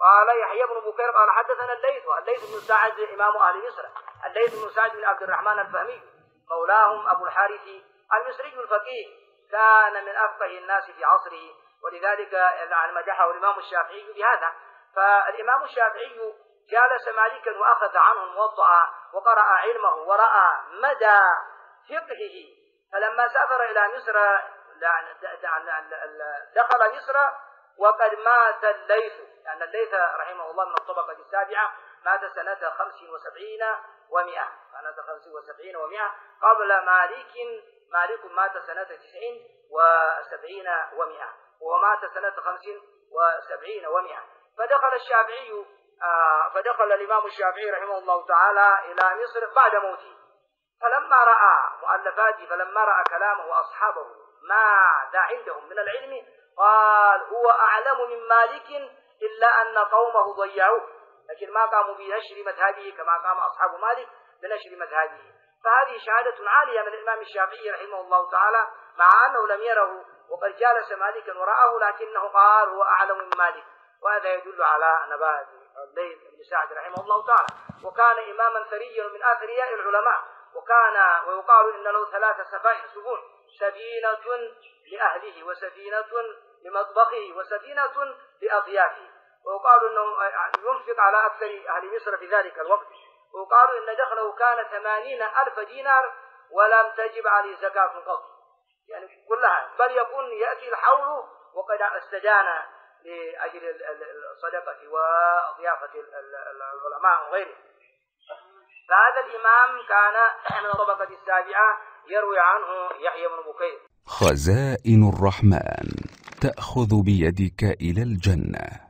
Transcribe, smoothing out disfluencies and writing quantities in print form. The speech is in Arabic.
قال يحيى بن بكير قال حدثنا الليث بن سعد إمام أهل مصر، الليث بن سعد بن عبد الرحمن الفهمي مولاهم أبو الحارث المصري الفقيه، كان من أفقه الناس في عصره، ولذلك مدحه الإمام الشافعي بهذا. فالإمام الشافعي جالس مالكا وأخذ عنه الموطأ وقرأ علمه ورأى مدى فقهه، فلما سافر إلى مصر دخل مصر وقد مات الليث، لأن الليث رحمه الله من الطبقة السابعة، مات سنة 75 و100 قبل مالك مات سنة 79 و100 ومات سنة 75 و100. فدخل الإمام الشافعي رحمه الله تعالى إلى مصر بعد موته، فلما رأى مؤلفاته، فلما رأى كلامه وأصحابه ماذا عندهم من العلم، قال هو أعلم من مالك إلا أن قومه ضيعوه، لكن ما قاموا بنشر مذهبه كما قام أصحاب مالك بنشر مذهبه. فهذه شهادة عالية من الإمام الشافعي رحمه الله تعالى، مع أنه لم يره وقد جالس مالكا ورآه، لكنه قال هو أعلم من مالك، وهذا يدل على نبات الليث بن سعد رحمه الله تعالى. وكان إماما ثريا من أثرياء العلماء، ويقال إن له 3 سفن، سفينة لأهله وسفينة لمطبخه وسفينة لأضيافه، ويقال أنه ينفق على أكثر أهل مصر في ذلك الوقت، ويقال إن دخله كان 80,000 دينار ولم تجب عليه زكاة قط، يعني كلها، بل يكون يأتي الحول وقد استدان لأجل الصدقة وضيافة العلماء وغيره. فهذا الإمام كان من الطبقة السابعة، يروي عنه يحيى بن بكير. خزائن الرحمن تأخذ بيدك إلى الجنة.